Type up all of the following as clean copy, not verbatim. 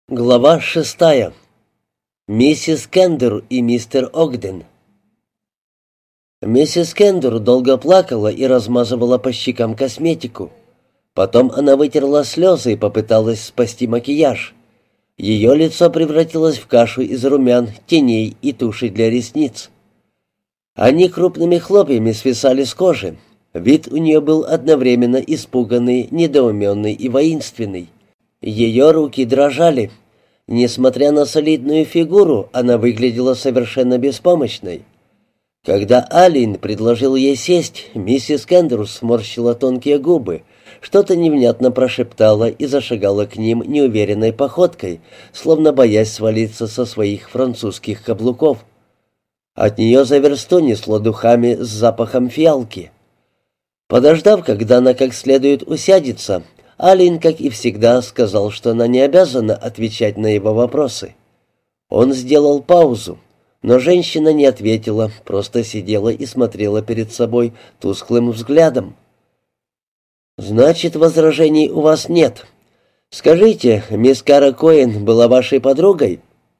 Глава 6. Миссис Кендер и мистер Огден. Миссис Кендер долго плакала и размазывала по щекам косметику. Потом она вытерла слезы и попыталась спасти макияж. Ее лицо превратилось в кашу из румян, теней и туши для ресниц. Они крупными хлопьями свисали с кожи. Вид у нее был одновременно испуганный, недоуменный и воинственный. Ее руки дрожали. Несмотря на солидную фигуру, она выглядела совершенно беспомощной. Когда Алин предложил ей сесть, миссис Кендер сморщила тонкие губы, что-то невнятно прошептала и зашагала к ним неуверенной походкой, словно боясь свалиться со своих французских каблуков. От нее за версту несло духами с запахом фиалки. Подождав, когда она как следует усядется, Алин, как и всегда, сказал, что она не обязана отвечать на его вопросы. Он сделал паузу, но женщина не ответила, просто сидела и смотрела перед собой тусклым взглядом. «Значит, возражений у вас нет. Скажите, мисс Кара Коэн была вашей подругой?»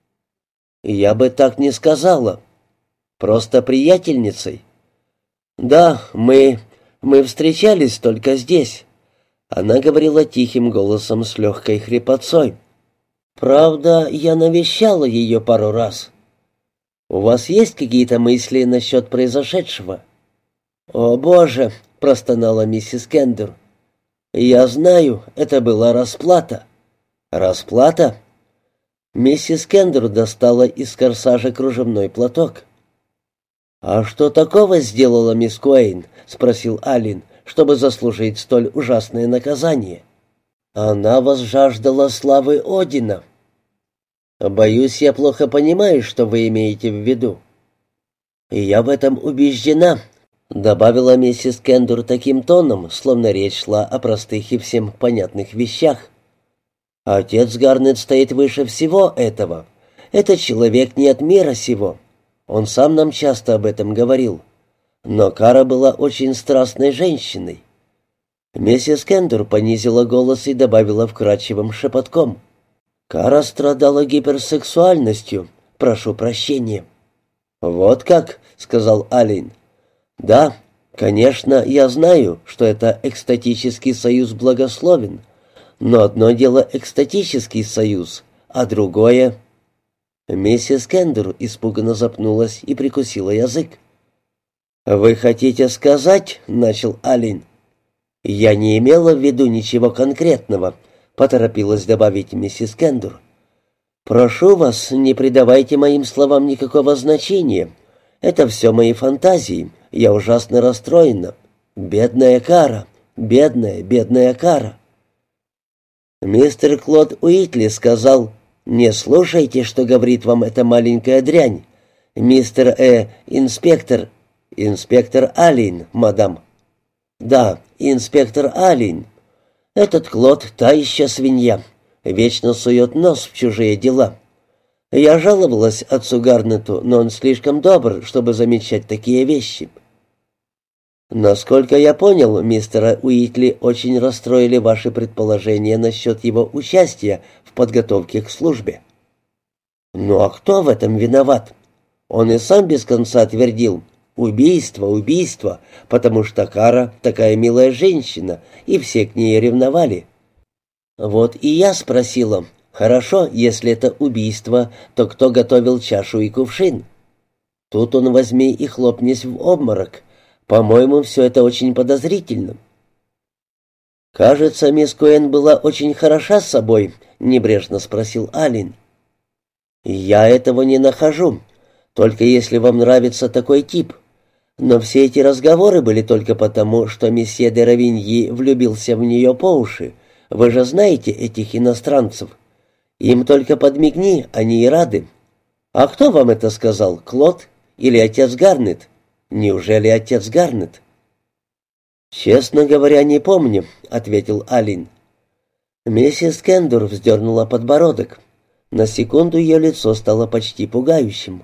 «Я бы так не сказала. Просто приятельницей». «Да, мы встречались только здесь». Она говорила тихим голосом с легкой хрипотцой. «Правда, я навещала ее пару раз. У вас есть какие-то мысли насчет произошедшего?» «О, Боже!» — простонала миссис Кендер. «Я знаю, это была расплата». «Расплата?» Миссис Кендер достала из корсажа кружевной платок. «А что такого сделала мисс Коэн?» — спросил Алин, чтобы заслужить столь ужасное наказание. «Она возжаждала славы Одина». «Боюсь, я плохо понимаю, что вы имеете в виду». «И я в этом убеждена», — добавила миссис Кендер таким тоном, словно речь шла о простых и всем понятных вещах. «Отец Гарнет стоит выше всего этого. Этот человек не от мира сего. Он сам нам часто об этом говорил. Но Кара была очень страстной женщиной». Миссис Кендер понизила голос и добавила вкрадчивым шепотком. «Кара страдала гиперсексуальностью. Прошу прощения». «Вот как?» — сказал Алин. «Да, конечно, я знаю, что это экстатический союз благословен. Но одно дело экстатический союз, а другое...» Миссис Кендер испуганно запнулась и прикусила язык. «Вы хотите сказать, — начал Алин. — Я не имела в виду ничего конкретного, — поторопилась добавить миссис Кендер. Прошу вас, не придавайте моим словам никакого значения. Это все мои фантазии. Я ужасно расстроена. Бедная Кара, бедная Кара». Мистер Клод Уитли сказал: «Не слушайте, что говорит вам эта маленькая дрянь. Мистер инспектор...» «Инспектор Алин, мадам». «Да, инспектор Алин. Этот Клод — та еще свинья. Вечно сует нос в чужие дела. Я жаловалась отцу Гарнету, но он слишком добр, чтобы замечать такие вещи». «Насколько я понял, мистера Уитли очень расстроили ваши предположения насчет его участия в подготовке к службе». «Ну а кто в этом виноват? Он и сам без конца твердил: убийство, убийство, потому что Кара такая милая женщина, и все к ней ревновали». Вот и я спросила: хорошо, если это убийство, то кто готовил чашу и кувшин? Тут он возьми и хлопнись в обморок. По-моему, все это очень подозрительно. «Кажется, мисс Коэн была очень хороша с собой», — небрежно спросил Алин. «Я этого не нахожу, только если вам нравится такой тип. Но все эти разговоры были только потому, что месье де Равиньи влюбился в нее по уши. Вы же знаете этих иностранцев. Им только подмигни, они и рады. А кто вам это сказал, Клод или отец Гарнет? Неужели отец Гарнет?» «Честно говоря, не помню», — ответил Алин. Миссис Кендер вздернула подбородок. На секунду ее лицо стало почти пугающим.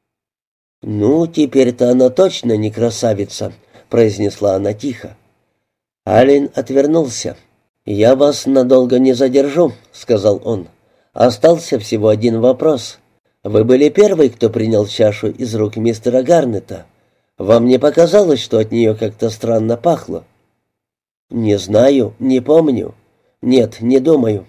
«Ну, теперь-то она точно не красавица», — произнесла она тихо. Алин отвернулся. «Я вас надолго не задержу», — сказал он. Остался всего один вопрос. Вы были первый, кто принял чашу из рук мистера Гарнета. Вам не показалось, что от нее как-то странно пахло?» «Не знаю, не помню. Нет, не думаю».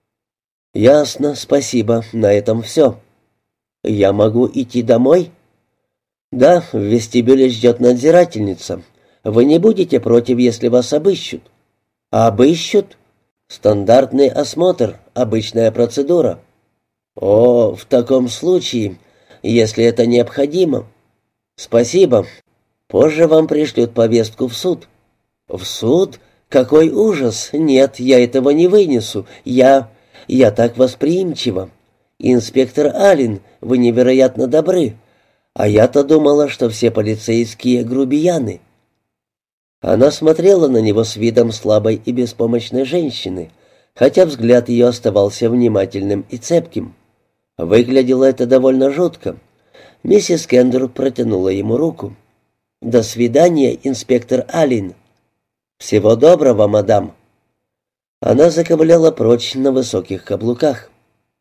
«Ясно, спасибо, на этом все. Я могу идти домой?» «Да, в вестибюле ждет надзирательница. Вы не будете против, если вас обыщут?» «Обыщут?» «Стандартный осмотр, обычная процедура». «О, в таком случае, если это необходимо». «Спасибо. Позже вам пришлют повестку в суд». «В суд? Какой ужас! Нет, я этого не вынесу. Я так восприимчива. Инспектор Аллен, вы невероятно добры. А я-то думала, что все полицейские грубияны». Она смотрела на него с видом слабой и беспомощной женщины, хотя взгляд ее оставался внимательным и цепким. Выглядело это довольно жутко. Миссис Кендер протянула ему руку. «До свидания, инспектор Аллен». «Всего доброго, мадам». Она заковыляла прочь на высоких каблуках.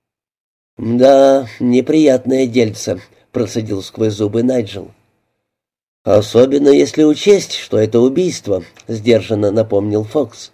«Да, неприятное дельце», — процедил сквозь зубы Найджел. «Особенно если учесть, что это убийство», — сдержанно напомнил Фокс.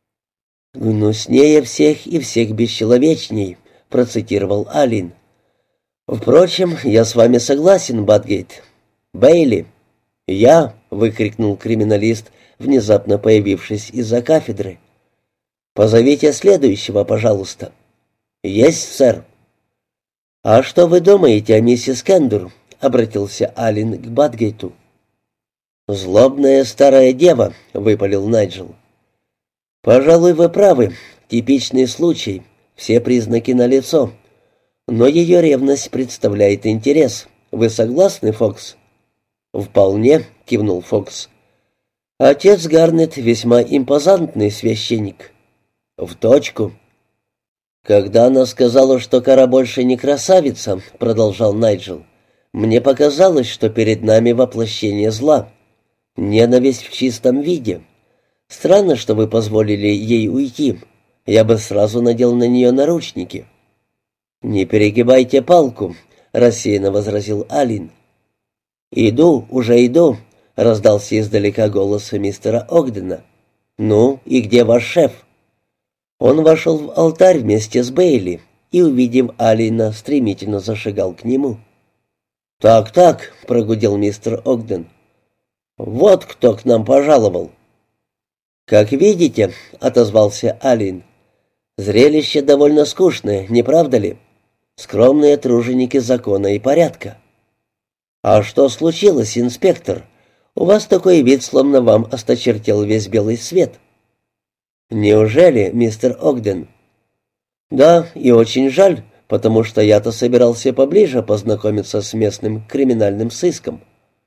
«Гнуснее всех и всех бесчеловечней», — процитировал Аллен. «Впрочем, я с вами согласен, Батгейт. Бейли». «Я!» — выкрикнул криминалист, внезапно появившись из-за кафедры. «Позовите следующего, пожалуйста». «Есть, сэр». «А что вы думаете о миссис Кендер?» — обратился Аллен к Батгейту. «Злобная старая дева», — выпалил Найджел. «Пожалуй, вы правы. Типичный случай. Все признаки налицо. Но ее ревность представляет интерес. Вы согласны, Фокс?» «Вполне», — кивнул Фокс. «Отец Гарнет весьма импозантный священник». «В точку». «Когда она сказала, что Кара больше не красавица», — продолжал Найджел, — «мне показалось, что перед нами воплощение зла. Ненависть в чистом виде. Странно, что вы позволили ей уйти. Я бы сразу надел на нее наручники». «Не перегибайте палку», — рассеянно возразил Аллен. «Иду, уже иду», — раздался издалека голос мистера Огдена. «Ну, и где ваш шеф?» Он вошел в алтарь вместе с Бейли и, увидев Аллена, стремительно зашагал к нему. «Так», — прогудел мистер Огден, — «вот кто к нам пожаловал». «Как видите», — отозвался Аллен, — «зрелище довольно скучное, не правда ли? Скромные труженики закона и порядка». «А что случилось, инспектор? У вас такой вид, словно вам осточертел весь белый свет». «Неужели, мистер Огден?» «Да, и очень жаль, потому что я-то собирался поближе познакомиться с местным криминальным сыском».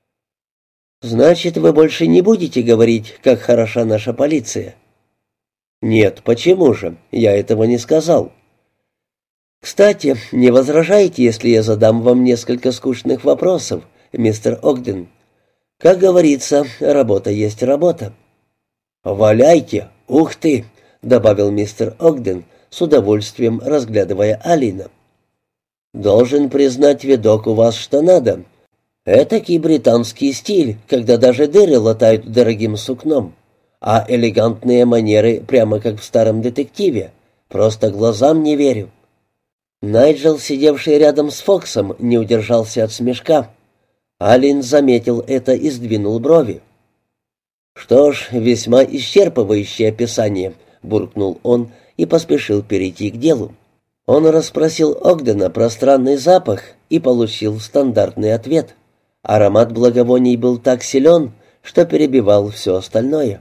«Значит, вы больше не будете говорить, как хороша наша полиция?» «Нет, почему же? Я этого не сказал». «Кстати, не возражаете, если я задам вам несколько скучных вопросов, мистер Огден? Как говорится, работа есть работа». «Валяйте! Ух ты!» — добавил мистер Огден, с удовольствием разглядывая Алина. «Должен признать, видок у вас что надо. Этакий британский стиль, когда даже дыры латают дорогим сукном, а элегантные манеры прямо как в старом детективе. Просто глазам не верю». Найджел, сидевший рядом с Фоксом, не удержался от смешка. Аллен заметил это и сдвинул брови. «Что ж, весьма исчерпывающее описание», — буркнул он и поспешил перейти к делу. Он расспросил Огдена про странный запах и получил стандартный ответ. Аромат благовоний был так силен, что перебивал все остальное.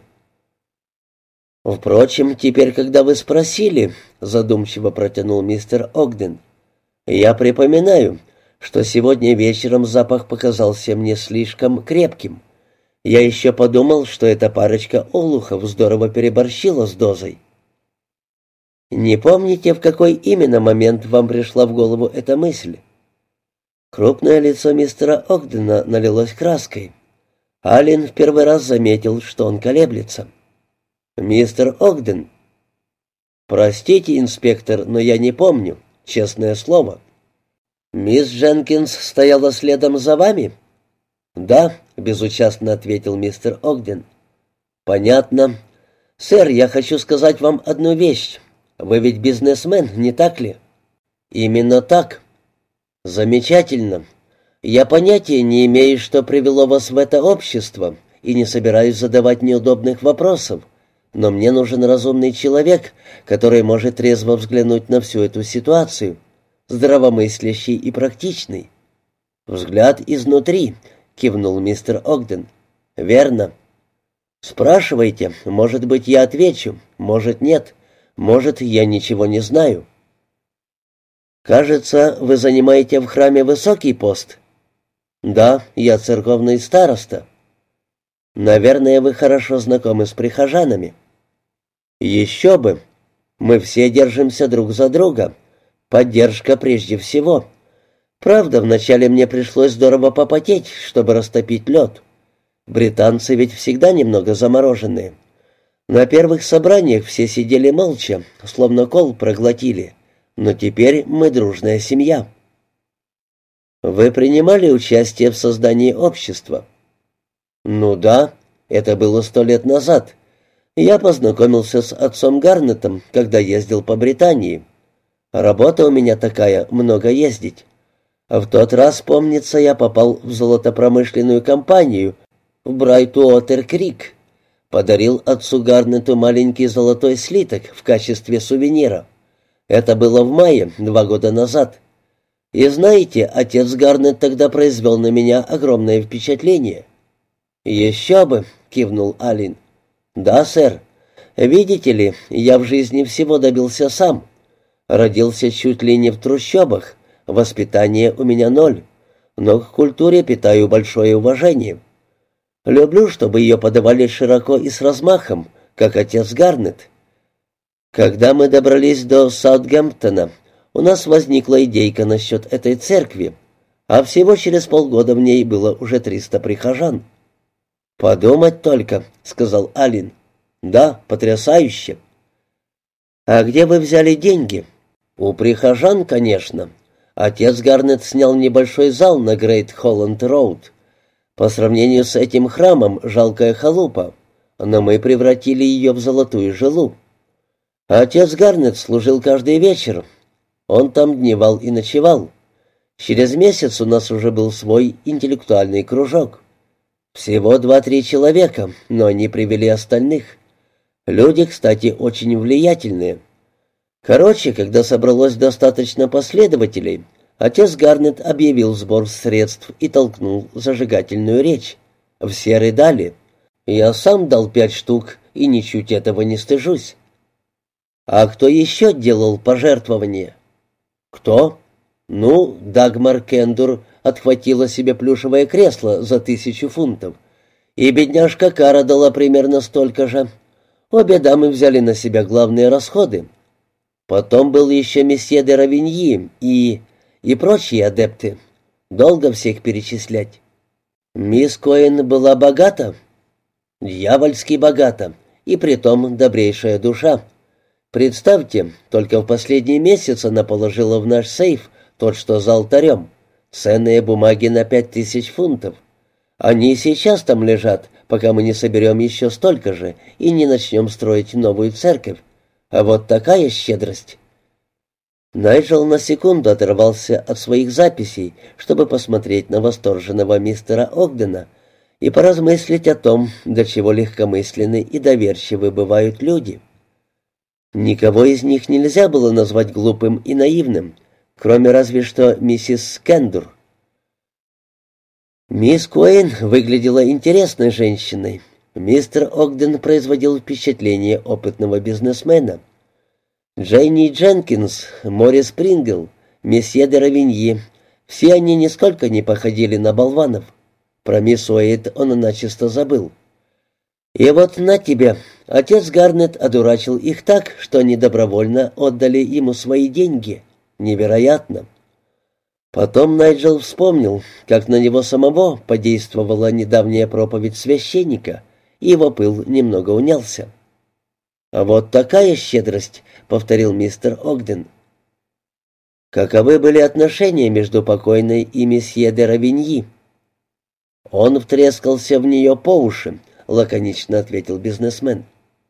«Впрочем, теперь, когда вы спросили», — задумчиво протянул мистер Огден, — «я припоминаю, что сегодня вечером запах показался мне слишком крепким. Я еще подумал, что эта парочка олухов здорово переборщила с дозой». «Не помните, в какой именно момент вам пришла в голову эта мысль?» Крупное лицо мистера Огдена налилось краской. Аллен в первый раз заметил, что он колеблется. «Мистер Огден». «Простите, инспектор, но я не помню. честное слово». «Мисс Дженкинс стояла следом за вами?» «Да», — безучастно ответил мистер Огден. «Понятно. Сэр, я хочу сказать вам одну вещь. Вы ведь бизнесмен, не так ли?» «Именно так». «Замечательно. Я понятия не имею, что привело вас в это общество, и не собираюсь задавать неудобных вопросов, но мне нужен разумный человек, который может трезво взглянуть на всю эту ситуацию, здравомыслящий и практичный». «Взгляд изнутри», — кивнул мистер Огден. «Верно. Спрашивайте, может быть, я отвечу, может, нет, может, я ничего не знаю». «Кажется, вы занимаете в храме высокий пост?» «Да, я церковный староста». «Наверное, вы хорошо знакомы с прихожанами». «Еще бы! Мы все держимся друг за друга. Поддержка прежде всего. Правда, вначале мне пришлось здорово попотеть, чтобы растопить лед. Британцы ведь всегда немного замороженные. На первых собраниях все сидели молча, словно кол проглотили. Но теперь мы дружная семья». «Вы принимали участие в создании общества?» «Ну да, это было 100 лет назад. Я познакомился с отцом Гарнетом, когда ездил по Британии. Работа у меня такая, много ездить. В тот раз, помнится, я попал в золотопромышленную компанию в Брайтуотер-Крик. Подарил отцу Гарнету маленький золотой слиток в качестве сувенира. Это было в мае, 2 года назад. И знаете, отец Гарнет тогда произвел на меня огромное впечатление». «Еще бы», — кивнул Алин. «Да, сэр. Видите ли, я в жизни всего добился сам. Родился чуть ли не в трущобах, воспитание у меня 0, но к культуре питаю большое уважение. Люблю, чтобы ее подавали широко и с размахом, как отец Гарнет. Когда мы добрались до Саутгемптона, у нас возникла идейка насчет этой церкви, а всего через полгода в ней было уже 300 прихожан». «Подумать только», — сказал Алин. «Да, потрясающе». «А где вы взяли деньги?» «У прихожан, конечно. Отец Гарнет снял небольшой зал на Грейт Холланд-Роуд. По сравнению с этим храмом жалкая халупа, но мы превратили ее в золотую жилу. Отец Гарнет служил каждый вечер. Он там дневал и ночевал. Через месяц у нас уже был свой интеллектуальный кружок. Всего 2-3 человека, но они привели остальных. Люди, кстати, очень влиятельные. Короче, когда собралось достаточно последователей, отец Гарнет объявил сбор средств и толкнул зажигательную речь. Все рыдали. Я сам дал 5 штук и ничуть этого не стыжусь». «А кто еще делал пожертвования?» «Кто?» «Ну, Дагмар Кендур отхватила себе плюшевое кресло за 1000 фунтов, и бедняжка Кара дала примерно столько же. Обе дамы взяли на себя главные расходы. Потом был еще месье де Равиньи и прочие адепты. Долго всех перечислять». «Мисс Коэн была богата?» «Дьявольски богата, и притом добрейшая душа. Представьте, только в последний месяц она положила в наш сейф тот, что за алтарем, ценные бумаги на 5000 фунтов. Они сейчас там лежат, пока мы не соберем еще столько же и не начнем строить новую церковь. А вот такая щедрость». Найджел на секунду оторвался от своих записей, чтобы посмотреть на восторженного мистера Огдена и поразмыслить о том, до чего легкомысленны и доверчивы бывают люди. Никого из них нельзя было назвать глупым и наивным, кроме разве что миссис Кендур. Мисс Коэн выглядела интересной женщиной. Мистер Огден производил впечатление опытного бизнесмена. Дженни Дженкинс, Морис Прингл, месье де Равиньи — все они нисколько не походили на болванов. Про мисс Уэйд он начисто забыл. И вот на тебе, отец Гарнет одурачил их так, что они добровольно отдали ему свои деньги. Невероятно. Потом Найджел вспомнил, как на него самого подействовала недавняя проповедь священника, и его пыл немного унялся. «А вот такая щедрость», — повторил мистер Огден. Каковы были отношения между покойной и месье де Равиньи? Он втрескался в нее по уши, лаконично ответил бизнесмен.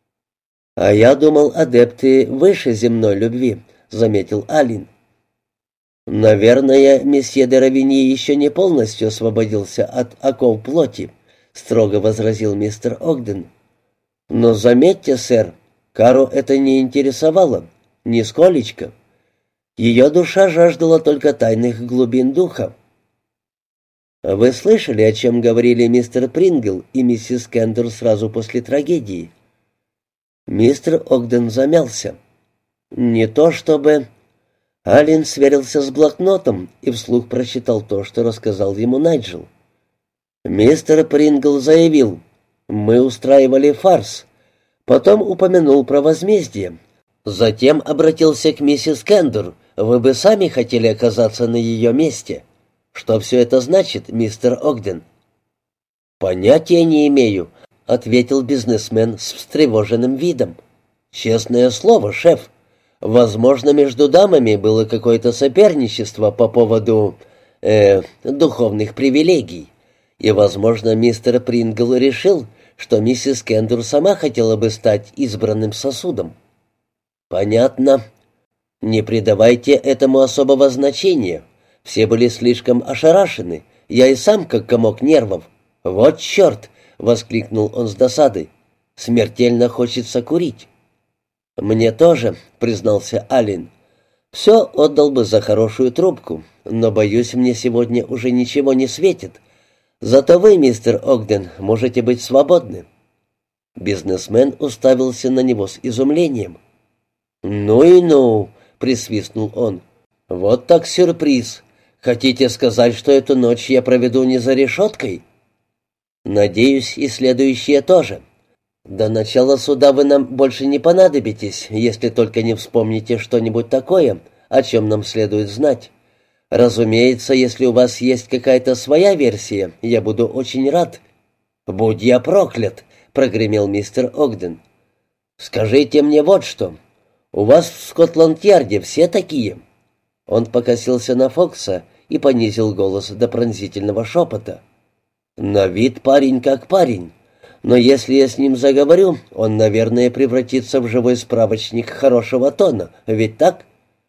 А я думал, адепты выше земной любви, заметил Алин. «Наверное, месье де Равиньи еще не полностью освободился от оков плоти», — строго возразил мистер Огден. «Но заметьте, сэр, Кару это не интересовало, нисколечко. Ее душа жаждала только тайных глубин духа». «Вы слышали, о чем говорили мистер Прингл и миссис Кендер сразу после трагедии?» Мистер Огден замялся. «Не то чтобы...» Алин сверился с блокнотом и вслух прочитал то, что рассказал ему Найджел. Мистер Прингл заявил: «Мы устраивали фарс». Потом упомянул про возмездие. Затем обратился к миссис Кендер. «Вы бы сами хотели оказаться на ее месте. Что все это значит, мистер Огден?» «Понятия не имею», — ответил бизнесмен с встревоженным видом. «Честное слово, шеф. Возможно, между дамами было какое-то соперничество по поводу духовных привилегий. И, возможно, мистер Прингл решил, что миссис Кендер сама хотела бы стать избранным сосудом». «Понятно. Не придавайте этому особого значения. Все были слишком ошарашены. Я и сам как комок нервов. Вот черт!» — воскликнул он с досадой. «Смертельно хочется курить». «Мне тоже», — признался Алин. «Все отдал бы за хорошую трубку, но, боюсь, мне сегодня уже ничего не светит. Зато вы, мистер Огден, можете быть свободны». Бизнесмен уставился на него с изумлением. «Ну и ну», — присвистнул он. «Вот так сюрприз. Хотите сказать, что эту ночь я проведу не за решеткой?» «Надеюсь, и следующие тоже. До начала суда вы нам больше не понадобитесь, если только не вспомните что-нибудь такое, о чем нам следует знать. Разумеется, если у вас есть какая-то своя версия, я буду очень рад». «Будь я проклят», — прогремел мистер Огден. «Скажите мне вот что. У вас в Скотланд-Ярде все такие?» Он покосился на Фокса и понизил голос до пронзительного шепота. «На вид парень как парень. Но если я с ним заговорю, он, наверное, превратится в живой справочник хорошего тона, ведь так?»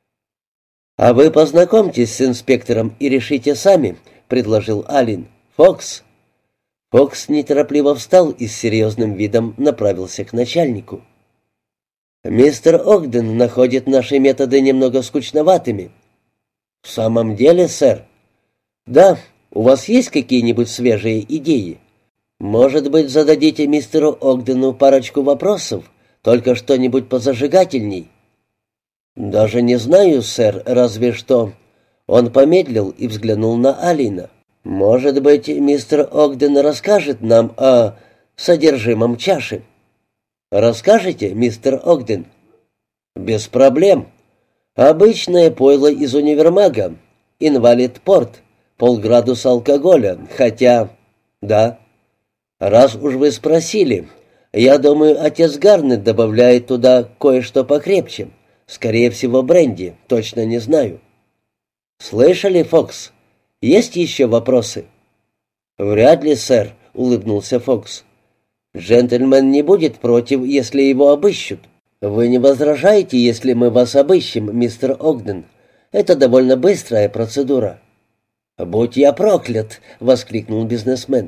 «А вы познакомьтесь с инспектором и решите сами», — предложил Алин. «Фокс». Фокс неторопливо встал и с серьезным видом направился к начальнику. «Мистер Огден находит наши методы немного скучноватыми». «В самом деле, сэр?» «Да. У вас есть какие-нибудь свежие идеи? Может быть, зададите мистеру Огдену парочку вопросов, только что-нибудь позажигательней?» «Даже не знаю, сэр, разве что...» Он помедлил и взглянул на Алина. «Может быть, мистер Огден расскажет нам о содержимом чаши?» «Расскажете, мистер Огден?» «Без проблем. Обычное пойло из универмага. Инвалид-порт. Полградуса алкоголя. Хотя... Да. Раз уж вы спросили, я думаю, отец Гарнет добавляет туда кое-что покрепче. Скорее всего, бренди. Точно не знаю». «Слышали, Фокс? Есть еще вопросы?» «Вряд ли, сэр», — улыбнулся Фокс. «Джентльмен не будет против, если его обыщут. Вы не возражаете, если мы вас обыщем, мистер Огден? Это довольно быстрая процедура». «Будь я проклят!» — воскликнул бизнесмен.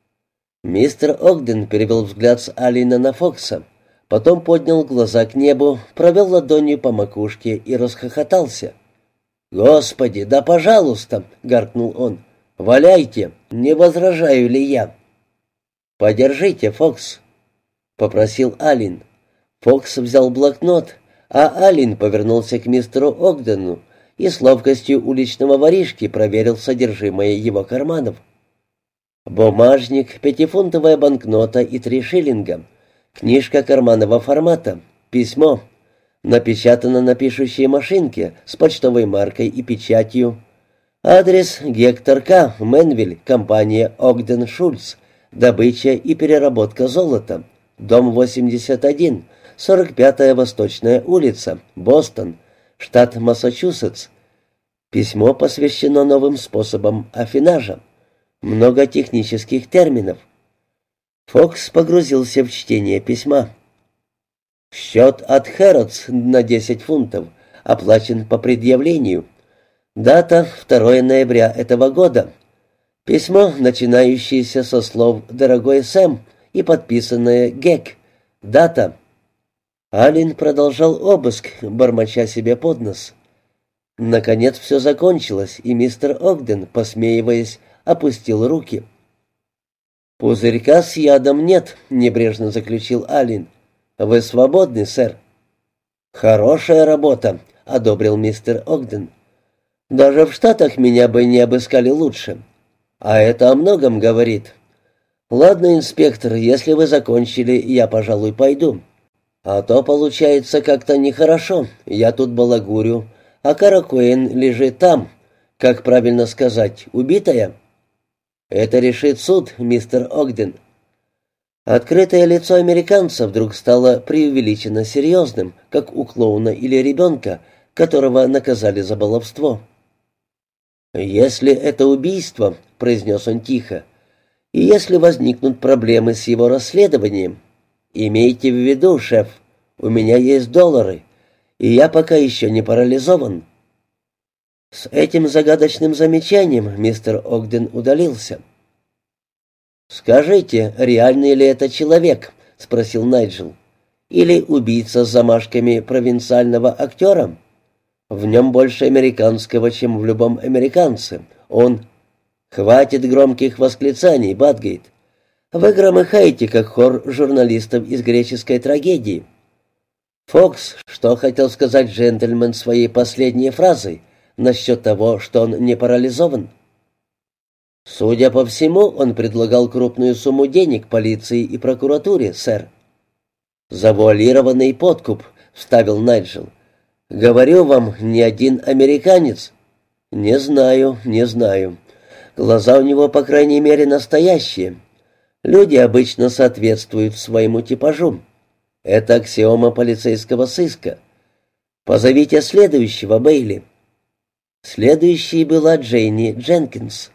Мистер Огден перевел взгляд с Алина на Фокса, потом поднял глаза к небу, провел ладонью по макушке и расхохотался. «Господи, да пожалуйста!» — гаркнул он. «Валяйте, не возражаю ли я?» «Подержите, Фокс», — попросил Алин. Фокс взял блокнот, а Алин повернулся к мистеру Огдену и с ловкостью уличного воришки проверил содержимое его карманов. Бумажник, 5-фунтовая банкнота и 3 шиллинга, книжка карманного формата, письмо, напечатано на пишущей машинке с почтовой маркой и печатью, адрес Гектор К., Мэнвиль, компания Огден Шульц, добыча и переработка золота, дом 81, 45-я Восточная улица, Бостон, штат Массачусетс. Письмо посвящено новым способам афинажа. Много технических терминов. Фокс погрузился в чтение письма. Счет от Хэрротс на 10 фунтов оплачен по предъявлению. Дата 2 ноября этого года. Письмо, начинающееся со слов «Дорогой Сэм» и подписанное «Гек». Дата. Аллен продолжал обыск, бормоча себе под нос. Наконец все закончилось, и мистер Огден, посмеиваясь, опустил руки. «Пузырька с ядом нет», — небрежно заключил Аллен. «Вы свободны, сэр». «Хорошая работа», — одобрил мистер Огден. «Даже в Штатах меня бы не обыскали лучше. А это о многом говорит. Ладно, инспектор, если вы закончили, я, пожалуй, пойду. А то получается как-то нехорошо. Я тут балагурю, а Каракуэн лежит там. Как правильно сказать, убитая?» «Это решит суд, мистер Огден». Открытое лицо американца вдруг стало преувеличенно серьезным, как у клоуна или ребенка, которого наказали за баловство. «Если это убийство», — произнес он тихо, — «и если возникнут проблемы с его расследованием, имейте в виду, шеф, у меня есть доллары, и я пока еще не парализован». С этим загадочным замечанием мистер Огден удалился. «Скажите, реальный ли это человек?» — спросил Найджел. «Или убийца с замашками провинциального актера? В нем больше американского, чем в любом американце. Он...» «Хватит громких восклицаний, Батгейт. Вы громыхаете, как хор журналистов из греческой трагедии. Фокс, что хотел сказать джентльмен своей последней фразой насчет того, что он не парализован?» «Судя по всему, он предлагал крупную сумму денег полиции и прокуратуре, сэр». «Завуалированный подкуп», — вставил Найджел. «Говорю вам, ни один американец». «Не знаю, не знаю. Глаза у него, по крайней мере, настоящие. Люди обычно соответствуют своему типажу. Это аксиома полицейского сыска. Позовите следующего, Бейли». Следующей была Джейни Дженкинс.